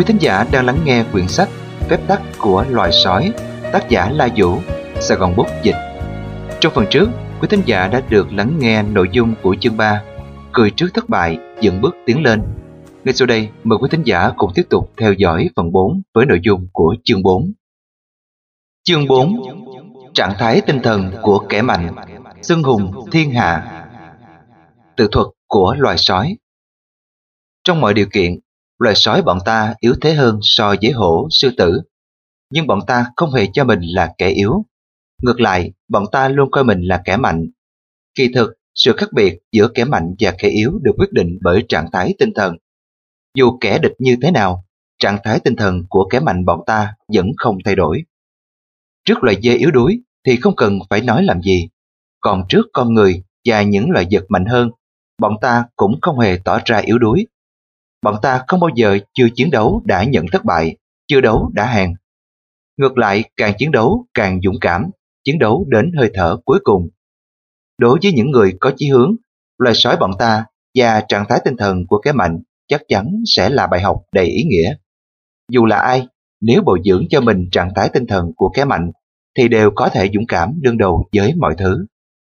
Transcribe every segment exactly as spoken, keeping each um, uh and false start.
Quý thính giả đang lắng nghe quyển sách Phép tắc của loài sói, tác giả La Vũ, Sài Gòn Bút dịch. Trong phần trước, quý thính giả đã được lắng nghe nội dung của chương ba, Cười trước thất bại, dựng bước tiến lên. Ngay sau đây, mời quý thính giả cùng tiếp tục theo dõi phần bốn với nội dung của chương bốn. Chương bốn. Trạng thái tinh thần của kẻ mạnh, xưng hùng thiên hạ. Tự thuật của loài sói. Trong mọi điều kiện, loài sói bọn ta yếu thế hơn so với hổ, sư tử. Nhưng bọn ta không hề cho mình là kẻ yếu. Ngược lại, bọn ta luôn coi mình là kẻ mạnh. Kỳ thực, sự khác biệt giữa kẻ mạnh và kẻ yếu được quyết định bởi trạng thái tinh thần. Dù kẻ địch như thế nào, trạng thái tinh thần của kẻ mạnh bọn ta vẫn không thay đổi. Trước loài dê yếu đuối thì không cần phải nói làm gì. Còn trước con người và những loài vật mạnh hơn, bọn ta cũng không hề tỏ ra yếu đuối. Bọn ta không bao giờ chưa chiến đấu đã nhận thất bại, chưa đấu đã hàng. Ngược lại, càng chiến đấu càng dũng cảm, chiến đấu đến hơi thở cuối cùng. Đối với những người có chí hướng, loài sói bọn ta và trạng thái tinh thần của kẻ mạnh chắc chắn sẽ là bài học đầy ý nghĩa. Dù là ai, nếu bồi dưỡng cho mình trạng thái tinh thần của kẻ mạnh, thì đều có thể dũng cảm đương đầu với mọi thứ.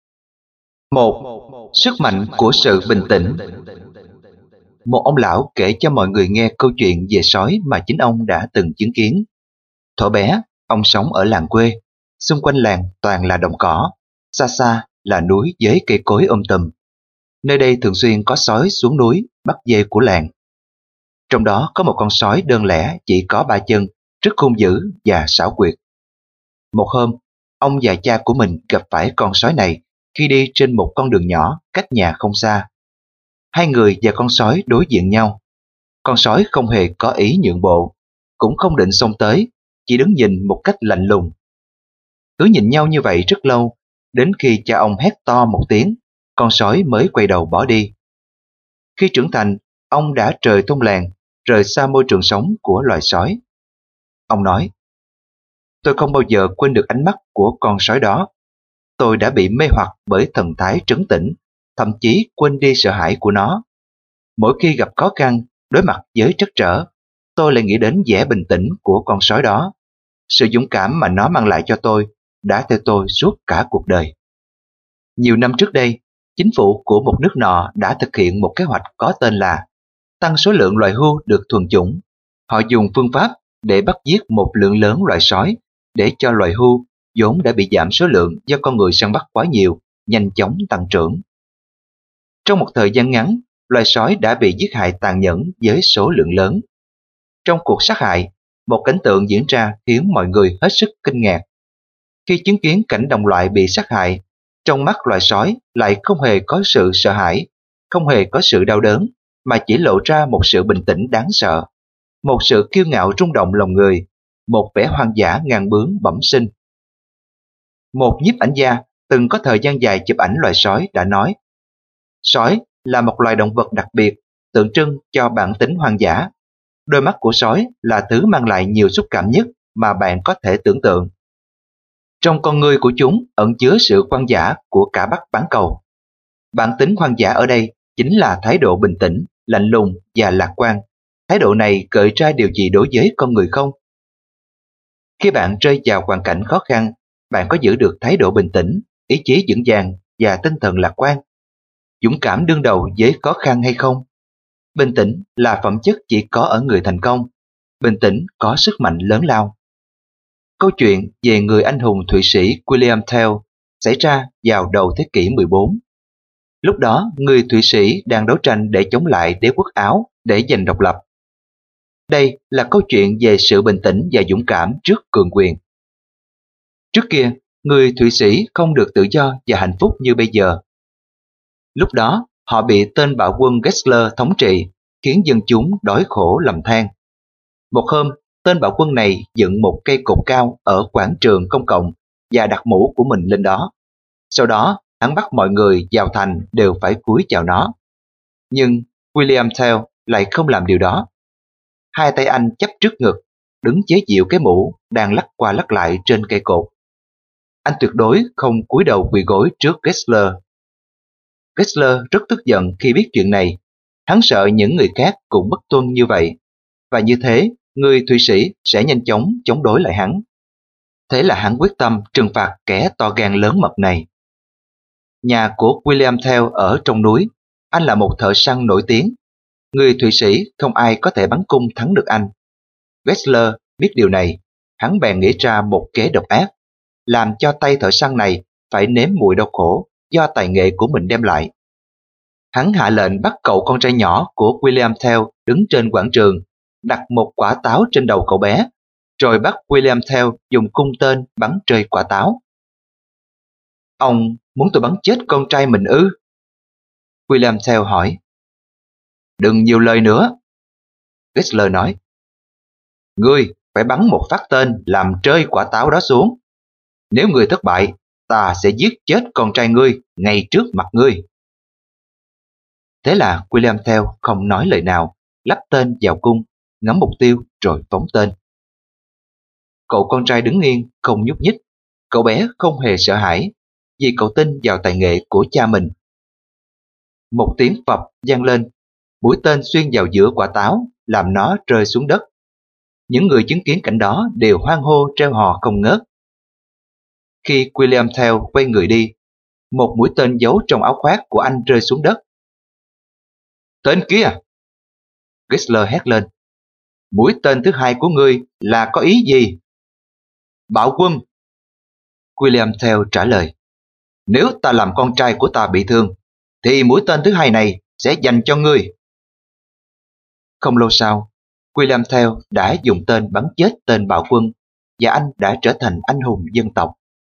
Một. Sức mạnh của sự bình tĩnh. Một ông lão kể cho mọi người nghe câu chuyện về sói mà chính ông đã từng chứng kiến. Thuở bé, ông sống ở làng quê. Xung quanh làng toàn là đồng cỏ, xa xa là núi với cây cối um tùm. Nơi đây thường xuyên có sói xuống núi bắt dê của làng. Trong đó có một con sói đơn lẻ chỉ có ba chân, rất hung dữ và xảo quyệt. Một hôm, ông và cha của mình gặp phải con sói này khi đi trên một con đường nhỏ cách nhà không xa. Hai người và con sói đối diện nhau. Con sói không hề có ý nhượng bộ, cũng không định xông tới, chỉ đứng nhìn một cách lạnh lùng. Cứ nhìn nhau như vậy rất lâu, đến khi cha ông hét to một tiếng, con sói mới quay đầu bỏ đi. Khi trưởng thành, ông đã rời thôn làng, rời xa môi trường sống của loài sói. Ông nói, tôi không bao giờ quên được ánh mắt của con sói đó. Tôi đã bị mê hoặc bởi thần thái trấn tĩnh, thậm chí quên đi sợ hãi của nó. Mỗi khi gặp khó khăn, đối mặt với trắc trở, tôi lại nghĩ đến vẻ bình tĩnh của con sói đó. Sự dũng cảm mà nó mang lại cho tôi đã theo tôi suốt cả cuộc đời. Nhiều năm trước đây, chính phủ của một nước nọ đã thực hiện một kế hoạch có tên là tăng số lượng loài hươu được thuần chủng. Họ dùng phương pháp để bắt giết một lượng lớn loài sói để cho loài hươu vốn đã bị giảm số lượng do con người săn bắt quá nhiều, nhanh chóng tăng trưởng. Trong một thời gian ngắn, loài sói đã bị giết hại tàn nhẫn với số lượng lớn. Trong cuộc sát hại, một cảnh tượng diễn ra khiến mọi người hết sức kinh ngạc. Khi chứng kiến cảnh đồng loại bị sát hại, trong mắt loài sói lại không hề có sự sợ hãi, không hề có sự đau đớn, mà chỉ lộ ra một sự bình tĩnh đáng sợ, một sự kiêu ngạo rung động lòng người, một vẻ hoang dã ngang bướng bẩm sinh. Một nhiếp ảnh gia từng có thời gian dài chụp ảnh loài sói đã nói, sói là một loài động vật đặc biệt, tượng trưng cho bản tính hoang dã. Đôi mắt của sói là thứ mang lại nhiều xúc cảm nhất mà bạn có thể tưởng tượng. Trong con ngươi của chúng ẩn chứa sự hoang dã của cả Bắc bán cầu. Bản tính hoang dã ở đây chính là thái độ bình tĩnh, lạnh lùng và lạc quan. Thái độ này gợi ra điều gì đối với con người không? Khi bạn rơi vào hoàn cảnh khó khăn, bạn có giữ được thái độ bình tĩnh, ý chí vững vàng và tinh thần lạc quan? Dũng cảm đương đầu với khó khăn hay không? Bình tĩnh là phẩm chất chỉ có ở người thành công. Bình tĩnh có sức mạnh lớn lao. Câu chuyện về người anh hùng Thụy Sĩ William Tell xảy ra vào đầu thế kỷ mười bốn. Lúc đó, người Thụy Sĩ đang đấu tranh để chống lại đế quốc Áo để giành độc lập. Đây là câu chuyện về sự bình tĩnh và dũng cảm trước cường quyền. Trước kia, người Thụy Sĩ không được tự do và hạnh phúc như bây giờ. Lúc đó, họ bị tên bạo quân Gessler thống trị, khiến dân chúng đói khổ lầm than. Một hôm, tên bạo quân này dựng một cây cột cao ở quảng trường công cộng và đặt mũ của mình lên đó. Sau đó, hắn bắt mọi người vào thành đều phải cúi chào nó. Nhưng William Tell lại không làm điều đó. Hai tay anh chắp trước ngực, đứng chế giễu cái mũ đang lắc qua lắc lại trên cây cột. Anh tuyệt đối không cúi đầu quỳ gối trước Gessler. Gessler rất tức giận khi biết chuyện này. Hắn sợ những người khác cũng bất tuân như vậy, và như thế người Thụy Sĩ sẽ nhanh chóng chống đối lại hắn. Thế là hắn quyết tâm trừng phạt kẻ to gan lớn mật này. Nhà của William Tell ở trong núi, anh là một thợ săn nổi tiếng. Người Thụy Sĩ không ai có thể bắn cung thắng được anh. Wexler biết điều này, hắn bèn nghĩ ra một kế độc ác, làm cho tay thợ săn này phải nếm mùi đau khổ do tài nghệ của mình đem lại. Hắn hạ lệnh bắt cậu con trai nhỏ của William Tell đứng trên quảng trường, đặt một quả táo trên đầu cậu bé, rồi bắt William Tell dùng cung tên bắn rơi quả táo. Ông muốn tôi bắn chết con trai mình ư? William Tell hỏi. Đừng nhiều lời nữa, Wexler nói. Ngươi phải bắn một phát tên làm rơi quả táo đó xuống. Nếu ngươi thất bại, ta sẽ giết chết con trai ngươi ngay trước mặt ngươi. Thế là William Tell không nói lời nào, lắp tên vào cung, ngắm mục tiêu rồi phóng tên. Cậu con trai đứng yên, không nhúc nhích. Cậu bé không hề sợ hãi, vì cậu tin vào tài nghệ của cha mình. Một tiếng phập vang lên, mũi tên xuyên vào giữa quả táo, làm nó rơi xuống đất. Những người chứng kiến cảnh đó đều hoan hô reo hò không ngớt. Khi William Tell quay người đi, một mũi tên giấu trong áo khoác của anh rơi xuống đất. Tên kia! Wexler hét lên. Mũi tên thứ hai của ngươi là có ý gì? Bạo quân! William Tell trả lời. Nếu ta làm con trai của ta bị thương, thì mũi tên thứ hai này sẽ dành cho ngươi. Không lâu sau, William Tell đã dùng tên bắn chết tên bạo quân, và anh đã trở thành anh hùng dân tộc.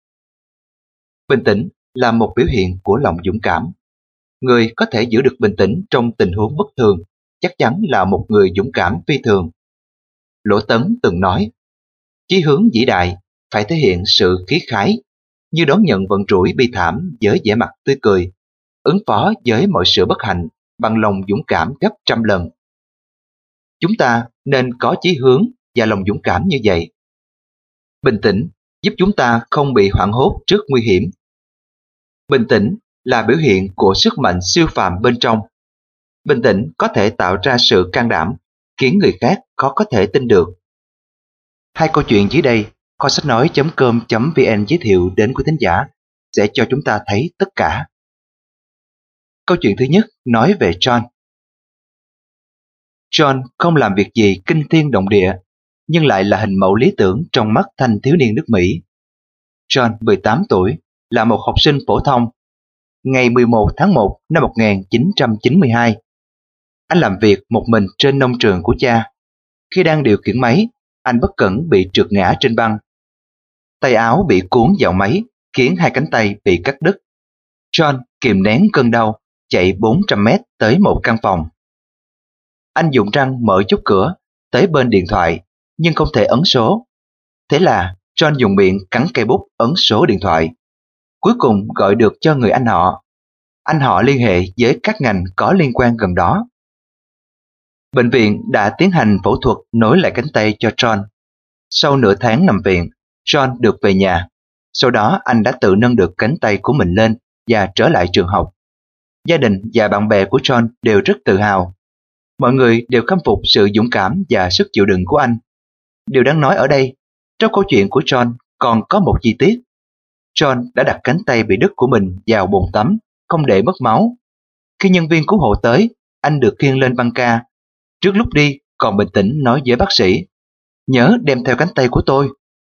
Bình tĩnh là một biểu hiện của lòng dũng cảm. Người có thể giữ được bình tĩnh trong tình huống bất thường chắc chắn là một người dũng cảm phi thường. Lỗ Tấn từng nói, chí hướng vĩ đại phải thể hiện sự khí khái, như đón nhận vận rủi bi thảm với vẻ mặt tươi cười, ứng phó với mọi sự bất hạnh bằng lòng dũng cảm gấp trăm lần. Chúng ta nên có chí hướng và lòng dũng cảm như vậy. Bình tĩnh giúp chúng ta không bị hoảng hốt trước nguy hiểm. Bình tĩnh là biểu hiện của sức mạnh siêu phàm bên trong. Bình tĩnh có thể tạo ra sự can đảm, khiến người khác khó có thể tin được. Hai câu chuyện dưới đây, kho sách nói chấm com chấm vn giới thiệu đến quý thính giả sẽ cho chúng ta thấy tất cả. Câu chuyện thứ nhất nói về John. John không làm việc gì kinh thiên động địa, nhưng lại là hình mẫu lý tưởng trong mắt thanh thiếu niên nước Mỹ. John mười tám tuổi, là một học sinh phổ thông. Ngày mười một tháng một năm một nghìn chín trăm chín mươi hai, anh làm việc một mình trên nông trường của cha. Khi đang điều khiển máy, anh bất cẩn bị trượt ngã trên băng. Tay áo bị cuốn vào máy, khiến hai cánh tay bị cắt đứt. John kìm nén cơn đau, chạy bốn trăm mét tới một căn phòng. Anh dùng răng mở chốt cửa, tới bên điện thoại, nhưng không thể ấn số. Thế là John dùng miệng cắn cây bút ấn số điện thoại. Cuối cùng gọi được cho người anh họ. Anh họ liên hệ với các ngành có liên quan gần đó. Bệnh viện đã tiến hành phẫu thuật nối lại cánh tay cho John. Sau nửa tháng nằm viện, John được về nhà. Sau đó anh đã tự nâng được cánh tay của mình lên và trở lại trường học. Gia đình và bạn bè của John đều rất tự hào. Mọi người đều khâm phục sự dũng cảm và sức chịu đựng của anh. Điều đáng nói ở đây, trong câu chuyện của John còn có một chi tiết. John đã đặt cánh tay bị đứt của mình vào bồn tắm, không để mất máu. Khi nhân viên cứu hộ tới, anh được khiêng lên băng ca. Trước lúc đi, còn bình tĩnh nói với bác sĩ, nhớ đem theo cánh tay của tôi.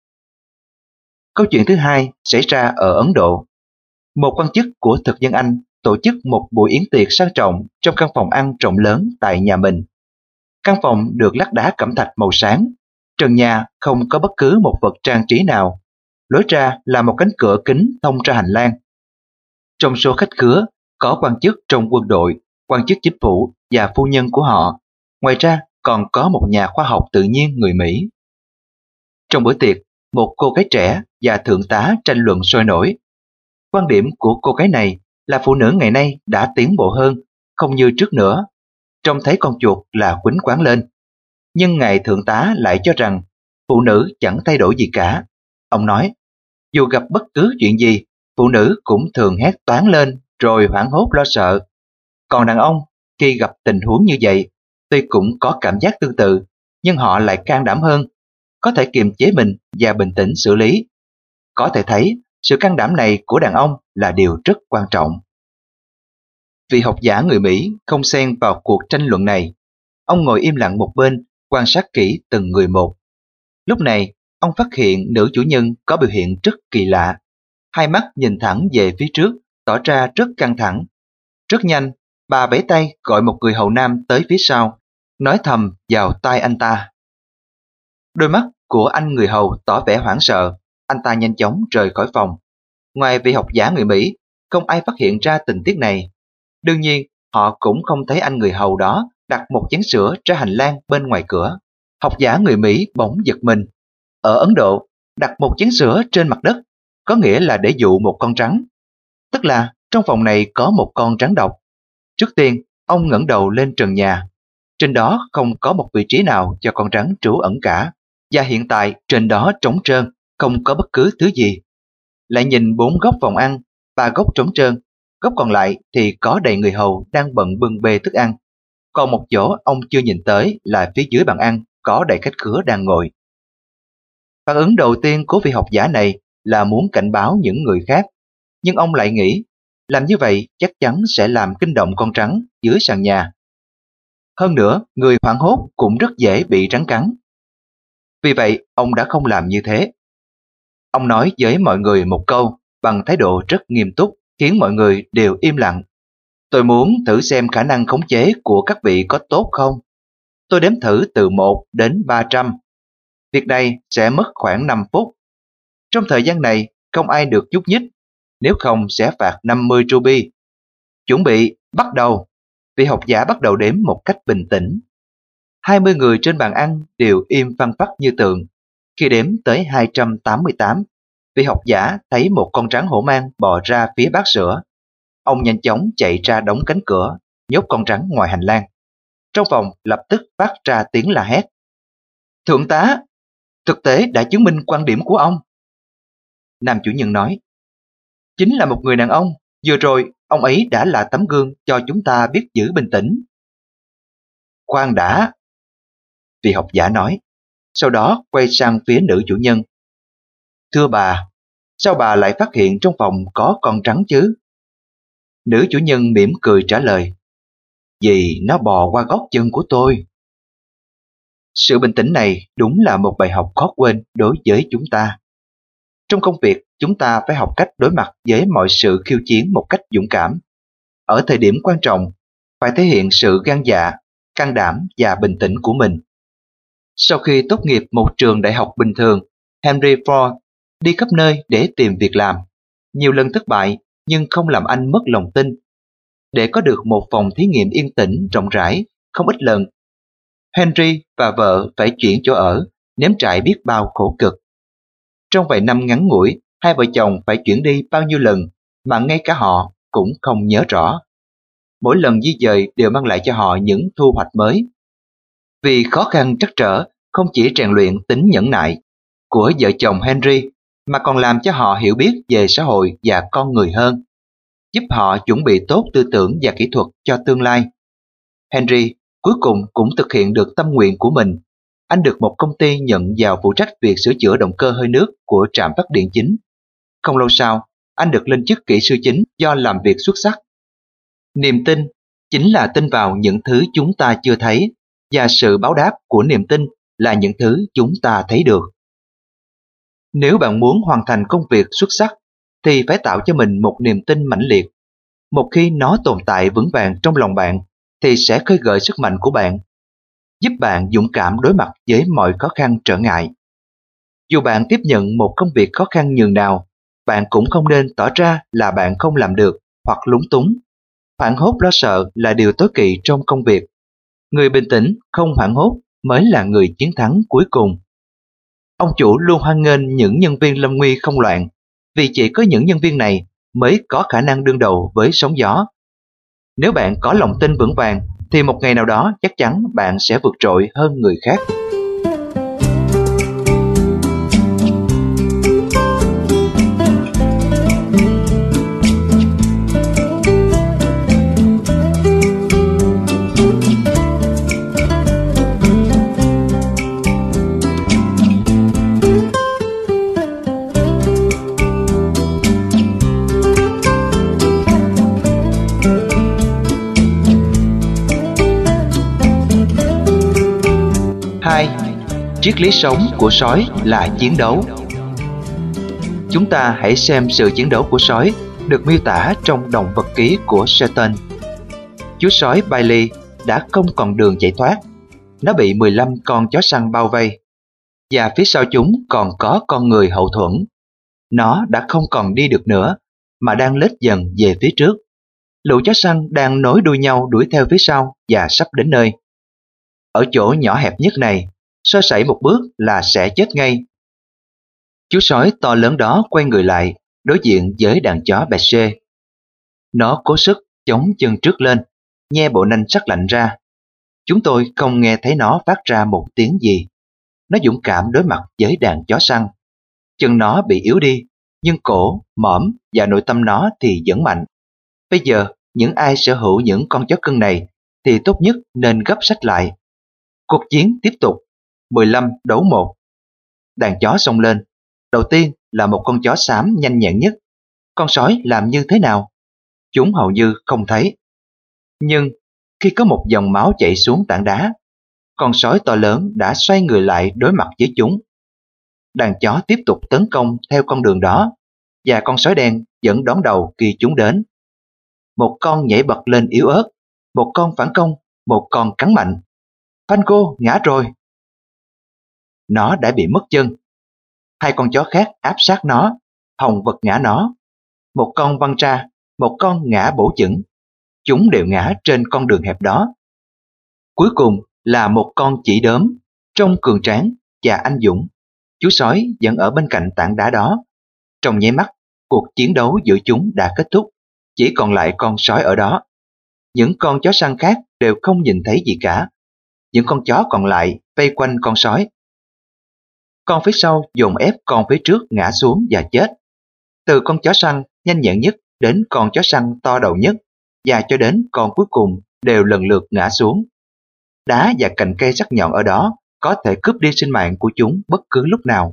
Câu chuyện thứ hai xảy ra ở Ấn Độ. Một quan chức của thực dân Anh tổ chức một buổi yến tiệc sang trọng trong căn phòng ăn rộng lớn tại nhà mình. Căn phòng được lát đá cẩm thạch màu sáng. Trần nhà không có bất cứ một vật trang trí nào. Lối ra là một cánh cửa kính thông ra hành lang. Trong số khách khứa có quan chức trong quân đội, quan chức chính phủ và phu nhân của họ. Ngoài ra còn có một nhà khoa học tự nhiên người Mỹ. Trong bữa tiệc, một cô gái trẻ và thượng tá tranh luận sôi nổi. Quan điểm của cô gái này là phụ nữ ngày nay đã tiến bộ hơn, không như trước nữa. Trông thấy con chuột là quýnh quáng lên. Nhưng ngài thượng tá lại cho rằng phụ nữ chẳng thay đổi gì cả. Ông nói, dù gặp bất cứ chuyện gì, phụ nữ cũng thường hét toáng lên rồi hoảng hốt lo sợ. Còn đàn ông, khi gặp tình huống như vậy, tuy cũng có cảm giác tương tự, nhưng họ lại can đảm hơn, có thể kiềm chế mình và bình tĩnh xử lý. Có thể thấy, sự can đảm này của đàn ông là điều rất quan trọng. Vị học giả người Mỹ không xen vào cuộc tranh luận này. Ông ngồi im lặng một bên, quan sát kỹ từng người một. Lúc này, ông phát hiện nữ chủ nhân có biểu hiện rất kỳ lạ. Hai mắt nhìn thẳng về phía trước, tỏ ra rất căng thẳng. Rất nhanh, bà bẻ tay gọi một người hầu nam tới phía sau, nói thầm vào tai anh ta. Đôi mắt của anh người hầu tỏ vẻ hoảng sợ, anh ta nhanh chóng rời khỏi phòng. Ngoài vị học giả người Mỹ, không ai phát hiện ra tình tiết này. Đương nhiên, họ cũng không thấy anh người hầu đó đặt một chén sữa ra hành lang bên ngoài cửa. Học giả người Mỹ bỗng giật mình. Ở Ấn Độ, đặt một chén sữa trên mặt đất có nghĩa là để dụ một con rắn. Tức là trong phòng này có một con rắn độc. Trước tiên, ông ngẩng đầu lên trần nhà. Trên đó không có một vị trí nào cho con rắn trú ẩn cả. Và hiện tại trên đó trống trơn, không có bất cứ thứ gì. Lại nhìn bốn góc phòng ăn, ba góc trống trơn, góc còn lại thì có đầy người hầu đang bận bưng bê thức ăn. Còn một chỗ ông chưa nhìn tới là phía dưới bàn ăn có đầy khách khứa đang ngồi. Phản ứng đầu tiên của vị học giả này là muốn cảnh báo những người khác, nhưng ông lại nghĩ làm như vậy chắc chắn sẽ làm kinh động con rắn dưới sàn nhà. Hơn nữa, người hoảng hốt cũng rất dễ bị rắn cắn. Vì vậy, ông đã không làm như thế. Ông nói với mọi người một câu bằng thái độ rất nghiêm túc, khiến mọi người đều im lặng. Tôi muốn thử xem khả năng khống chế của các vị có tốt không. Tôi đếm thử từ một đến ba trăm. Việc này sẽ mất khoảng năm phút. Trong thời gian này, không ai được nhúc nhích, nếu không sẽ phạt năm mươi ruby. Chuẩn bị, bắt đầu. Vị học giả bắt đầu đếm một cách bình tĩnh. hai mươi người trên bàn ăn đều im phăng phắc như tượng. Khi đếm tới hai trăm tám mươi tám, vị học giả thấy một con rắn hổ mang bò ra phía bát sữa. Ông nhanh chóng chạy ra đóng cánh cửa, nhốt con rắn ngoài hành lang. Trong phòng lập tức phát ra tiếng la hét. Thượng tá, thực tế đã chứng minh quan điểm của ông. Nam chủ nhân nói, chính là một người đàn ông, vừa rồi ông ấy đã là tấm gương cho chúng ta biết giữ bình tĩnh. Khoan đã, vị học giả nói, sau đó quay sang phía nữ chủ nhân. Thưa bà, sao bà lại phát hiện trong phòng có con rắn chứ? Nữ chủ nhân mỉm cười trả lời, vì nó bò qua gót chân của tôi. Sự bình tĩnh này đúng là một bài học khó quên đối với chúng ta. Trong công việc, chúng ta phải học cách đối mặt với mọi sự khiêu chiến một cách dũng cảm. Ở thời điểm quan trọng, phải thể hiện sự gan dạ, can đảm và bình tĩnh của mình. Sau khi tốt nghiệp một trường đại học bình thường, Henry Ford đi khắp nơi để tìm việc làm. Nhiều lần thất bại nhưng không làm anh mất lòng tin. Để có được một phòng thí nghiệm yên tĩnh, rộng rãi, không ít lần, Henry và vợ phải chuyển chỗ ở, nếm trải biết bao khổ cực. Trong vài năm ngắn ngủi, hai vợ chồng phải chuyển đi bao nhiêu lần mà ngay cả họ cũng không nhớ rõ. Mỗi lần di dời đều mang lại cho họ những thu hoạch mới. Vì khó khăn trắc trở không chỉ rèn luyện tính nhẫn nại của vợ chồng Henry, mà còn làm cho họ hiểu biết về xã hội và con người hơn, giúp họ chuẩn bị tốt tư tưởng và kỹ thuật cho tương lai. Henry cuối cùng cũng thực hiện được tâm nguyện của mình. Anh được một công ty nhận vào phụ trách việc sửa chữa động cơ hơi nước của trạm phát điện chính. Không lâu sau, anh được lên chức kỹ sư chính do làm việc xuất sắc. Niềm tin chính là tin vào những thứ chúng ta chưa thấy, và sự báo đáp của niềm tin là những thứ chúng ta thấy được. Nếu bạn muốn hoàn thành công việc xuất sắc, thì phải tạo cho mình một niềm tin mãnh liệt. Một khi nó tồn tại vững vàng trong lòng bạn, thì sẽ khơi gợi sức mạnh của bạn, giúp bạn dũng cảm đối mặt với mọi khó khăn trở ngại. Dù bạn tiếp nhận một công việc khó khăn nhường nào, bạn cũng không nên tỏ ra là bạn không làm được hoặc lúng túng. Hoảng hốt lo sợ là điều tối kỵ trong công việc. Người bình tĩnh, không hoảng hốt mới là người chiến thắng cuối cùng. Ông chủ luôn hoan nghênh những nhân viên lâm nguy không loạn, vì chỉ có những nhân viên này mới có khả năng đương đầu với sóng gió. Nếu bạn có lòng tin vững vàng, thì một ngày nào đó chắc chắn bạn sẽ vượt trội hơn người khác. Triết lý sống của sói là chiến đấu. Chúng ta hãy xem sự chiến đấu của sói được miêu tả trong Động vật ký của Satan. Chú sói Bailey đã không còn đường chạy thoát. Nó bị mười lăm con chó săn bao vây, và phía sau chúng còn có con người hậu thuẫn. Nó đã không còn đi được nữa, mà đang lết dần về phía trước. Lũ chó săn đang nối đuôi nhau đuổi theo phía sau và sắp đến nơi. Ở chỗ nhỏ hẹp nhất này, sơ sẩy một bước là sẽ chết ngay. Chú sói to lớn đó quay người lại, đối diện với đàn chó Berger. Nó cố sức chống chân trước lên, nhe bộ nanh sắc lạnh ra. Chúng tôi không nghe thấy nó phát ra một tiếng gì. Nó dũng cảm đối mặt với đàn chó săn. Chân nó bị yếu đi, nhưng cổ, mõm và nội tâm nó thì vẫn mạnh. Bây giờ, những ai sở hữu những con chó cưng này thì tốt nhất nên gấp sách lại. Cuộc chiến tiếp tục, mười lăm đấu một. Đàn chó xông lên. Đầu tiên là một con chó xám nhanh nhẹn nhất. Con sói làm như thế nào? Chúng hầu như không thấy. Nhưng khi có một dòng máu chảy xuống tảng đá, con sói to lớn đã xoay người lại đối mặt với chúng. Đàn chó tiếp tục tấn công theo con đường đó, và con sói đen vẫn đón đầu khi chúng đến. Một con nhảy bật lên yếu ớt, một con phản công, một con cắn mạnh. Panko ngã rồi. Nó đã bị mất chân. Hai con chó khác áp sát nó, hòng vật ngã nó. Một con văng ra, một con ngã bổ chững. Chúng đều ngã trên con đường hẹp đó. Cuối cùng là một con chỉ đốm, trông cường tráng và anh dũng. Chú sói vẫn ở bên cạnh tảng đá đó. Trong nháy mắt, cuộc chiến đấu giữa chúng đã kết thúc. Chỉ còn lại con sói ở đó. Những con chó săn khác đều không nhìn thấy gì cả. Những con chó còn lại vây quanh con sói. Con phía sau dồn ép con phía trước ngã xuống và chết. Từ con chó săn nhanh nhẹn nhất đến con chó săn to đầu nhất, và cho đến con cuối cùng đều lần lượt ngã xuống. Đá và cành cây sắc nhọn ở đó có thể cướp đi sinh mạng của chúng bất cứ lúc nào.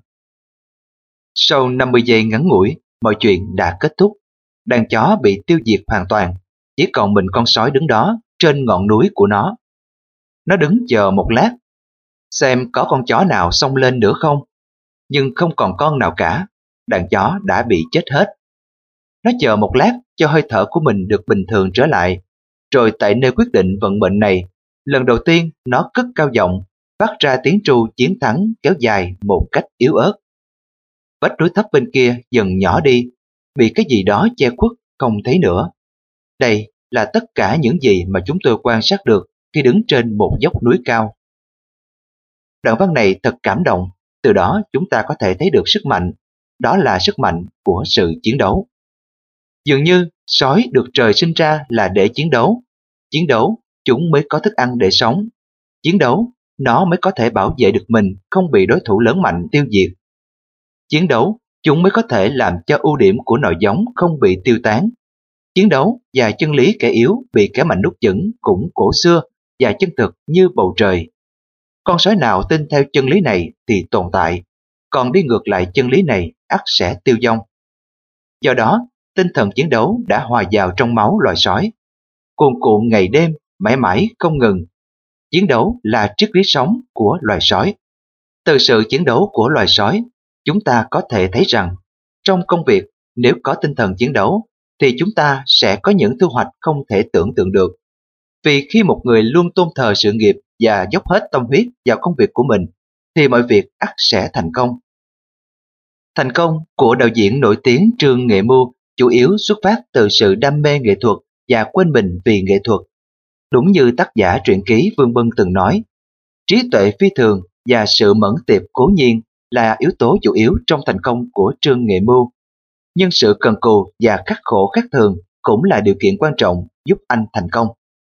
Sau năm mươi giây ngắn ngủi, mọi chuyện đã kết thúc. Đàn chó bị tiêu diệt hoàn toàn, chỉ còn mình con sói đứng đó trên ngọn núi của nó. Nó đứng chờ một lát, xem có con chó nào xông lên nữa không, nhưng không còn con nào cả. Đàn chó đã bị chết hết. Nó chờ một lát cho hơi thở của mình được bình thường trở lại, rồi tại nơi quyết định vận mệnh này, lần đầu tiên nó cất cao giọng, phát ra tiếng tru chiến thắng kéo dài một cách yếu ớt. Vách núi thấp bên kia dần nhỏ đi, bị cái gì đó che khuất không thấy nữa. Đây là tất cả những gì mà chúng tôi quan sát được khi đứng trên một dốc núi cao. Đoạn văn này thật cảm động, từ đó chúng ta có thể thấy được sức mạnh, đó là sức mạnh của sự chiến đấu. Dường như sói được trời sinh ra là để chiến đấu. Chiến đấu, chúng mới có thức ăn để sống. Chiến đấu, nó mới có thể bảo vệ được mình không bị đối thủ lớn mạnh tiêu diệt. Chiến đấu, chúng mới có thể làm cho ưu điểm của nội giống không bị tiêu tán. Chiến đấu và chân lý kẻ yếu bị kẻ mạnh nuốt chửng cũng cổ xưa và chân thực như bầu trời. Con sói nào tin theo chân lý này thì tồn tại, còn đi ngược lại chân lý này ắt sẽ tiêu vong. Do đó, tinh thần chiến đấu đã hòa vào trong máu loài sói, cuồn cuộn ngày đêm, mãi mãi không ngừng. Chiến đấu là triết lý sống của loài sói. Từ sự chiến đấu của loài sói, chúng ta có thể thấy rằng, trong công việc, nếu có tinh thần chiến đấu, thì chúng ta sẽ có những thu hoạch không thể tưởng tượng được. Vì khi một người luôn tôn thờ sự nghiệp và dốc hết tâm huyết vào công việc của mình, thì mọi việc ắt sẽ thành công. Thành công của đạo diễn nổi tiếng Trương Nghệ Mưu chủ yếu xuất phát từ sự đam mê nghệ thuật và quên mình vì nghệ thuật. Đúng như tác giả truyện ký Vương Bân từng nói, trí tuệ phi thường và sự mẫn tiệp cố nhiên là yếu tố chủ yếu trong thành công của Trương Nghệ Mưu. Nhưng sự cần cù và khắc khổ khác thường cũng là điều kiện quan trọng giúp anh thành công.